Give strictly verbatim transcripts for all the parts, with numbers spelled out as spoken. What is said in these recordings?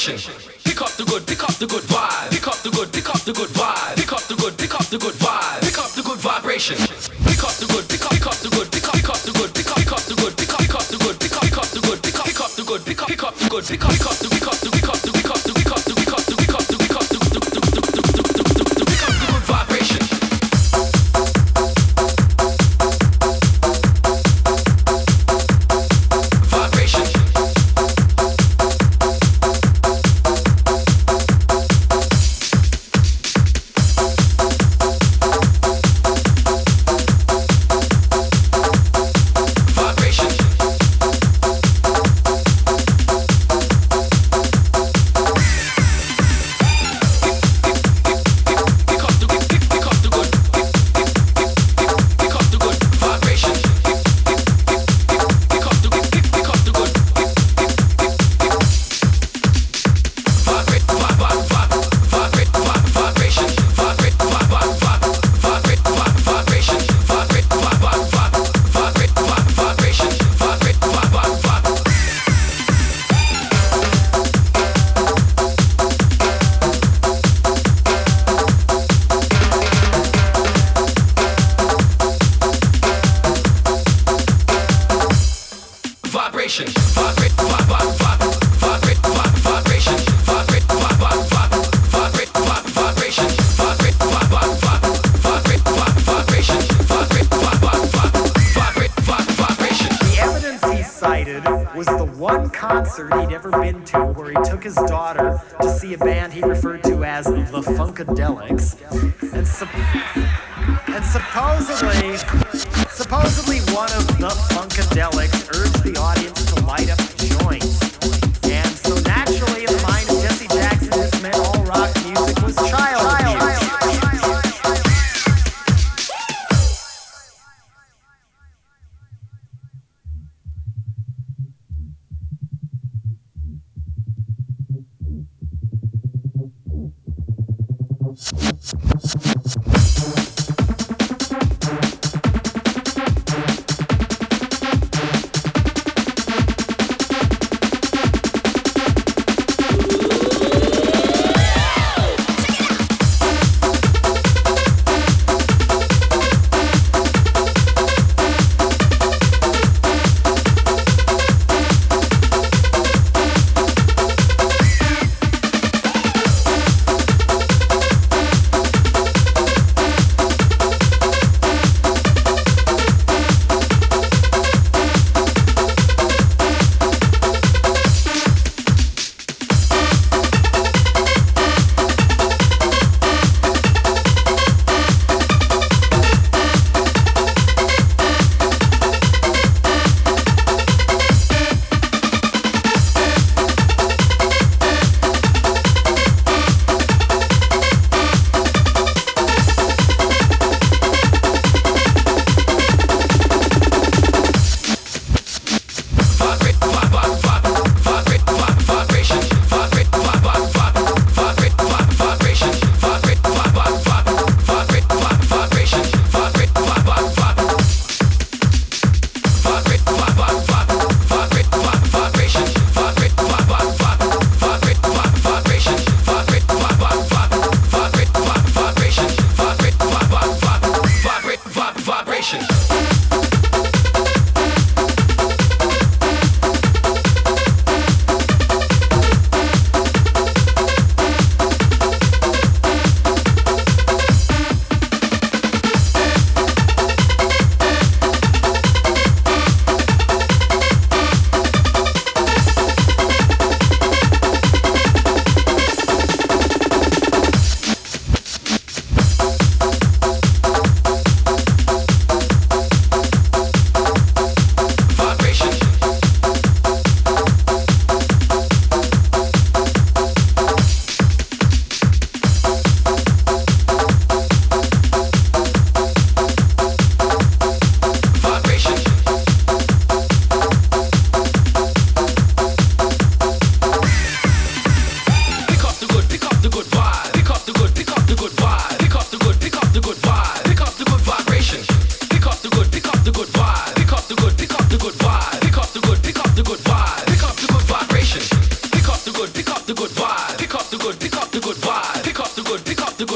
vibration. Pick up the good, pick up the good vibe. Pick up the good, pick up the good vibe. Pick up the good, pick up the good vibe. Pick up the good vibration. Pick up the good, pick up, pick up the good, pick up, pick up the good, pick up, pick up the good, pick up, pick up the good, pick up, pick up the good, pick up, pick up the good, pick up, pick up the good, pick up, pick up the, pick up the, pick up the, pick up the, pick up the, pick up the, pick up the, pick up the, pick up the, pick up the good vibration. Funkadelics, and, sup- and supposedly, supposedly one of the Funkadelics urged the audience to light up joints. And so naturally, in the mind of Jesse Jackson, this meant all rock music was child abuse.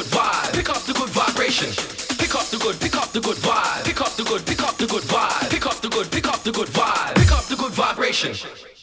vibe. Pick up the good vibration. Pick up the good, pick up the good vibe. Pick up the good, pick up the good vibe. Pick up the good, pick up the good vibe. Pick up the good vibration.